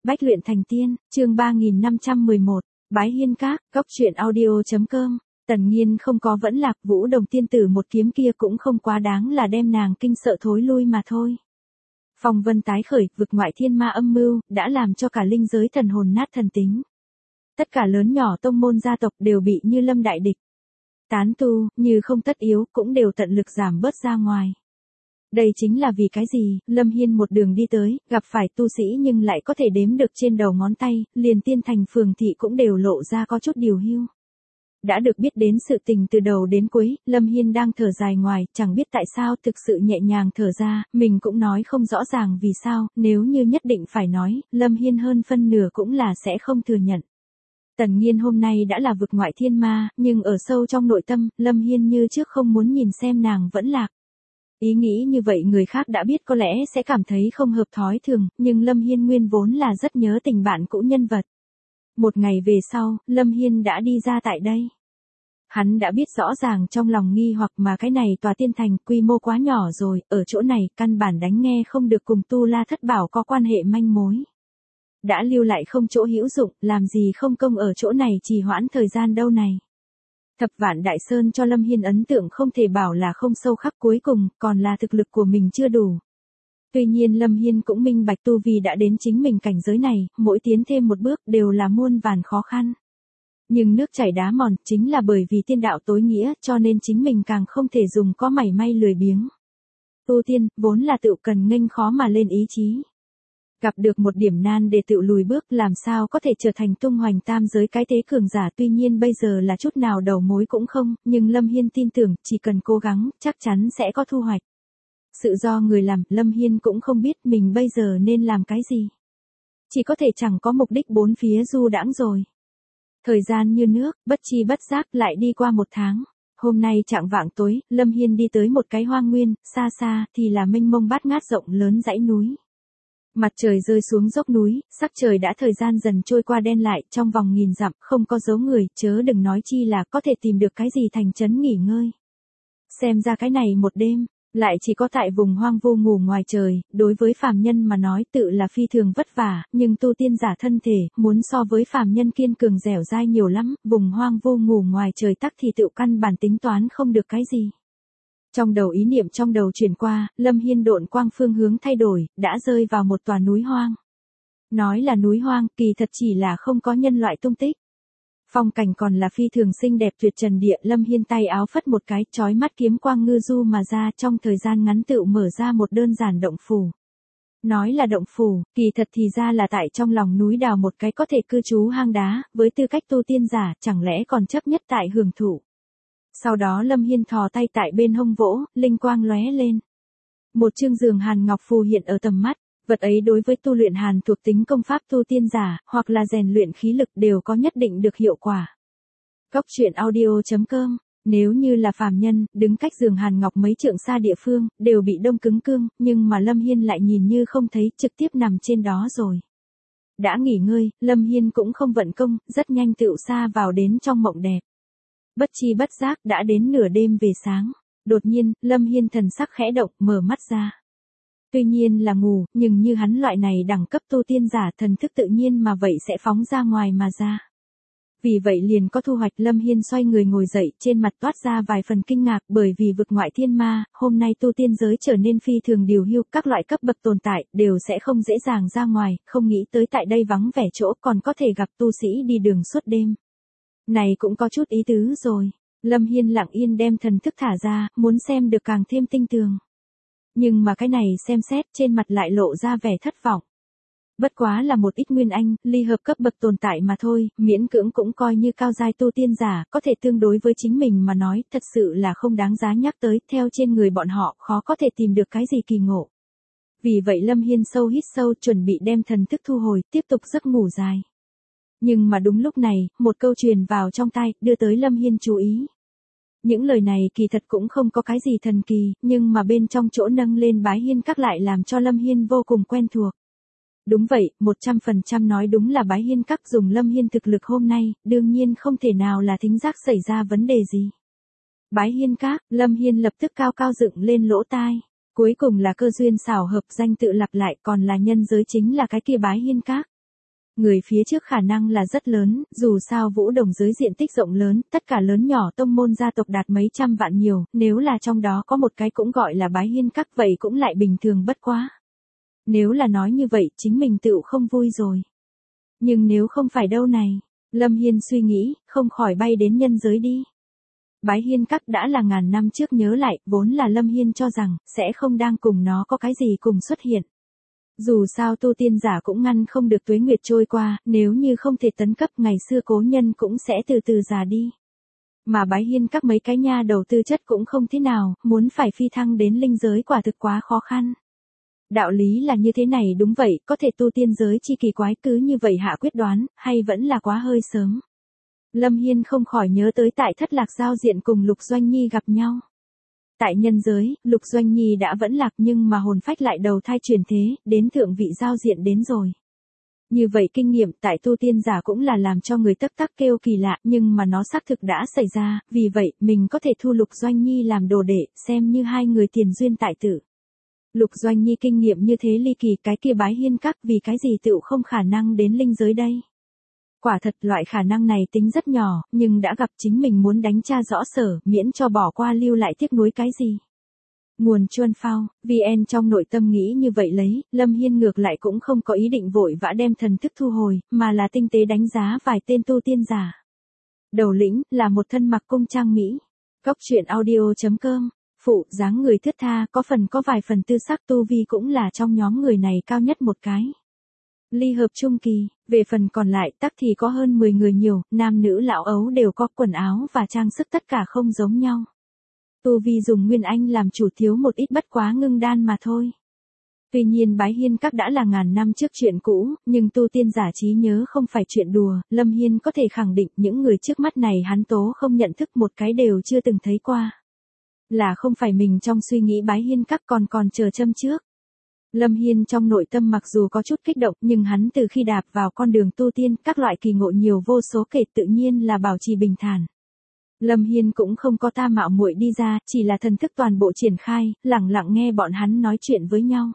Bách luyện thành tiên, chương 3511, Bái Hiên Các, Cốc truyện audio.com. Tần Nghiên không có vẫn lạc, Vũ Đồng tiên tử một kiếm kia cũng không quá đáng là đem nàng kinh sợ thối lui mà thôi. Phong vân tái khởi, vực ngoại thiên ma âm mưu, đã làm cho cả linh giới thần hồn nát thần tính. Tất cả lớn nhỏ tông môn gia tộc đều bị Như Lâm đại địch. Tán tu, như không tất yếu, cũng đều tận lực giảm bớt ra ngoài. Đây chính là vì cái gì, Lâm Hiên một đường đi tới, gặp phải tu sĩ nhưng lại có thể đếm được trên đầu ngón tay, liền tiên thành phường thị cũng đều lộ ra có chút điều hưu. Đã được biết đến sự tình từ đầu đến cuối, Lâm Hiên đang thở dài ngoài, chẳng biết tại sao thực sự nhẹ nhàng thở ra, mình cũng nói không rõ ràng vì sao, nếu như nhất định phải nói, Lâm Hiên hơn phân nửa cũng là sẽ không thừa nhận. Tần Nghiên hôm nay đã là vực ngoại thiên ma, nhưng ở sâu trong nội tâm, Lâm Hiên như trước không muốn nhìn xem nàng vẫn lạc. Ý nghĩ như vậy người khác đã biết có lẽ sẽ cảm thấy không hợp thói thường, nhưng Lâm Hiên nguyên vốn là rất nhớ tình bạn cũ nhân vật. Một ngày về sau, Lâm Hiên đã đi ra tại đây. Hắn đã biết rõ ràng trong lòng nghi hoặc mà cái này tòa tiên thành quy mô quá nhỏ rồi, ở chỗ này căn bản đánh nghe không được cùng Tu La Thất Bảo có quan hệ manh mối. Đã lưu lại không chỗ hữu dụng, làm gì không công ở chỗ này trì hoãn thời gian đâu này. Thập Vạn Đại Sơn cho Lâm Hiên ấn tượng không thể bảo là không sâu khắc, cuối cùng còn là thực lực của mình chưa đủ. Tuy nhiên Lâm Hiên cũng minh bạch tu vi đã đến chính mình cảnh giới này, mỗi tiến thêm một bước đều là muôn vàn khó khăn. Nhưng nước chảy đá mòn, chính là bởi vì tiên đạo tối nghĩa, cho nên chính mình càng không thể dùng có mảy may lười biếng. Tu tiên, vốn là tự cần nghênh khó mà lên ý chí. Gặp được một điểm nan để tự lùi bước, làm sao có thể trở thành tung hoành tam giới cái thế cường giả, tuy nhiên bây giờ là chút nào đầu mối cũng không, nhưng Lâm Hiên tin tưởng, chỉ cần cố gắng, chắc chắn sẽ có thu hoạch. Sự do người làm, Lâm Hiên cũng không biết mình bây giờ nên làm cái gì. Chỉ có thể chẳng có mục đích bốn phía du đãng rồi. Thời gian như nước, bất chi bất giác lại đi qua một tháng. Hôm nay chạng vạng tối, Lâm Hiên đi tới một cái hoang nguyên, xa xa thì là mênh mông bát ngát rộng lớn dãy núi. Mặt trời rơi xuống dốc núi, sắc trời đã thời gian dần trôi qua đen lại, trong vòng nghìn dặm không có dấu người, chớ đừng nói chi là có thể tìm được cái gì thành trấn nghỉ ngơi. Xem ra cái này một đêm, lại chỉ có tại vùng hoang vu ngủ ngoài trời, đối với phàm nhân mà nói tự là phi thường vất vả, nhưng tu tiên giả thân thể, muốn so với phàm nhân kiên cường dẻo dai nhiều lắm, vùng hoang vu ngủ ngoài trời tắc thì tự căn bản tính toán không được cái gì. Trong đầu ý niệm trong đầu chuyển qua, Lâm Hiên độn quang phương hướng thay đổi, đã rơi vào một tòa núi hoang. Nói là núi hoang, kỳ thật chỉ là không có nhân loại tung tích. Phong cảnh còn là phi thường xinh đẹp tuyệt trần địa, Lâm Hiên tay áo phất một cái, chói mắt kiếm quang ngư du mà ra, trong thời gian ngắn tự mở ra một đơn giản động phủ. Nói là động phủ, kỳ thật thì ra là tại trong lòng núi đào một cái có thể cư trú hang đá, với tư cách tu tiên giả, chẳng lẽ còn chấp nhất tại hưởng thụ. Sau đó Lâm Hiên thò tay tại bên hông vỗ, linh quang lóe lên. Một chương giường hàn ngọc phù hiện ở tầm mắt, vật ấy đối với tu luyện hàn thuộc tính công pháp tu tiên giả, hoặc là rèn luyện khí lực đều có nhất định được hiệu quả. Cốc truyện audio.com, nếu như là phàm nhân, đứng cách giường hàn ngọc mấy trượng xa địa phương, đều bị đông cứng cương, nhưng mà Lâm Hiên lại nhìn như không thấy, trực tiếp nằm trên đó rồi. Đã nghỉ ngơi, Lâm Hiên cũng không vận công, rất nhanh tựu xa vào đến trong mộng đẹp. Bất chi bất giác đã đến nửa đêm về sáng. Đột nhiên, Lâm Hiên thần sắc khẽ động, mở mắt ra. Tuy nhiên là ngủ, nhưng như hắn loại này đẳng cấp tu tiên giả thần thức tự nhiên mà vậy sẽ phóng ra ngoài mà ra. Vì vậy liền có thu hoạch. Lâm Hiên xoay người ngồi dậy, trên mặt toát ra vài phần kinh ngạc, bởi vì vực ngoại thiên ma, hôm nay tu tiên giới trở nên phi thường điều hưu, các loại cấp bậc tồn tại, đều sẽ không dễ dàng ra ngoài, không nghĩ tới tại đây vắng vẻ chỗ còn có thể gặp tu sĩ đi đường suốt đêm. Này cũng có chút ý tứ rồi. Lâm Hiên lặng yên đem thần thức thả ra, muốn xem được càng thêm tinh tường. Nhưng mà cái này xem xét trên mặt lại lộ ra vẻ thất vọng. Bất quá là một ít nguyên anh, ly hợp cấp bậc tồn tại mà thôi, miễn cưỡng cũng coi như cao giai tu tiên giả, có thể tương đối với chính mình mà nói, thật sự là không đáng giá nhắc tới, theo trên người bọn họ, khó có thể tìm được cái gì kỳ ngộ. Vì vậy Lâm Hiên sâu hít sâu, chuẩn bị đem thần thức thu hồi, tiếp tục giấc ngủ dài. Nhưng mà đúng lúc này, một câu truyền vào trong tai, đưa tới Lâm Hiên chú ý. Những lời này kỳ thật cũng không có cái gì thần kỳ, nhưng mà bên trong chỗ nâng lên Bái Hiên Các lại làm cho Lâm Hiên vô cùng quen thuộc. Đúng vậy, 100% nói đúng là Bái Hiên Các dùng Lâm Hiên thực lực hôm nay, đương nhiên không thể nào là thính giác xảy ra vấn đề gì. Bái Hiên Các, Lâm Hiên lập tức cao cao dựng lên lỗ tai. Cuối cùng là cơ duyên xảo hợp, danh tự lặp lại, còn là nhân giới chính là cái kia Bái Hiên Các. Người phía trước khả năng là rất lớn, dù sao Vũ Đồng giới diện tích rộng lớn, tất cả lớn nhỏ tông môn gia tộc đạt mấy trăm vạn nhiều, nếu là trong đó có một cái cũng gọi là Bái Hiên Các vậy cũng lại bình thường bất quá. Nếu là nói như vậy chính mình tựu không vui rồi. Nhưng nếu không phải đâu này, Lâm Hiên suy nghĩ, không khỏi bay đến nhân giới đi. Bái Hiên Các đã là ngàn năm trước nhớ lại, vốn là Lâm Hiên cho rằng, sẽ không đang cùng nó có cái gì cùng xuất hiện. Dù sao tu tiên giả cũng ngăn không được tuế nguyệt trôi qua, nếu như không thể tấn cấp ngày xưa cố nhân cũng sẽ từ từ già đi. Mà Bái Hiên Các mấy cái nha đầu tư chất cũng không thế nào, muốn phải phi thăng đến linh giới quả thực quá khó khăn. Đạo lý là như thế này đúng vậy, có thể tu tiên giới chi kỳ quái cứ như vậy hạ quyết đoán, hay vẫn là quá hơi sớm. Lâm Hiên không khỏi nhớ tới tại Thất Lạc giao diện cùng Lục Doanh Nhi gặp nhau. Tại nhân giới, Lục Doanh Nhi đã vẫn lạc nhưng mà hồn phách lại đầu thai chuyển thế, đến thượng vị giao diện đến rồi. Như vậy kinh nghiệm tại tu tiên giả cũng là làm cho người tắc tắc kêu kỳ lạ nhưng mà nó xác thực đã xảy ra, vì vậy mình có thể thu Lục Doanh Nhi làm đồ đệ, xem như hai người tiền duyên tại tử. Lục Doanh Nhi kinh nghiệm như thế ly kỳ cái kia Bái Hiên Các vì cái gì tựu không khả năng đến linh giới đây. Quả thật loại khả năng này tính rất nhỏ, nhưng đã gặp chính mình muốn đánh tra rõ sở, miễn cho bỏ qua lưu lại tiếc nuối cái gì. Nguồn Chuân Phao, VN trong nội tâm nghĩ như vậy lấy, Lâm Hiên ngược lại cũng không có ý định vội vã đem thần thức thu hồi, mà là tinh tế đánh giá vài tên tu tiên giả. Đầu lĩnh, là một thân mặc cung trang Mỹ. Góc truyện audio.com, phụ, dáng người thướt tha, có vài phần tư sắc tu vi cũng là trong nhóm người này cao nhất một cái. Ly hợp trung kỳ, về phần còn lại tắc thì có hơn 10 người nhiều, nam nữ lão ấu đều có quần áo và trang sức tất cả không giống nhau. Tu vi dùng Nguyên Anh làm chủ thiếu một ít bất quá ngưng đan mà thôi. Tuy nhiên Bái Hiên Các đã là ngàn năm trước chuyện cũ, nhưng tu tiên giả trí nhớ không phải chuyện đùa, Lâm Hiên có thể khẳng định những người trước mắt này hắn tố không nhận thức một cái đều chưa từng thấy qua. Là không phải mình trong suy nghĩ Bái Hiên Các còn chờ châm trước. Lâm Hiên trong nội tâm mặc dù có chút kích động nhưng hắn từ khi đạp vào con đường tu tiên các loại kỳ ngộ nhiều vô số kể tự nhiên là bảo trì bình thản. Lâm Hiên cũng không có ta mạo muội đi ra, chỉ là thần thức toàn bộ triển khai, lặng lặng nghe bọn hắn nói chuyện với nhau.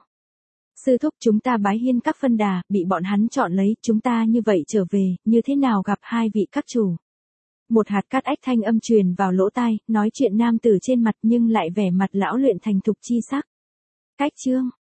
Sư thúc chúng ta Bái Hiên Các phân đà, bị bọn hắn chọn lấy, chúng ta như vậy trở về, như thế nào gặp hai vị các chủ. Một hạt cát ách thanh âm truyền vào lỗ tai, nói chuyện nam tử trên mặt nhưng lại vẻ mặt lão luyện thành thục chi sắc. Cách chương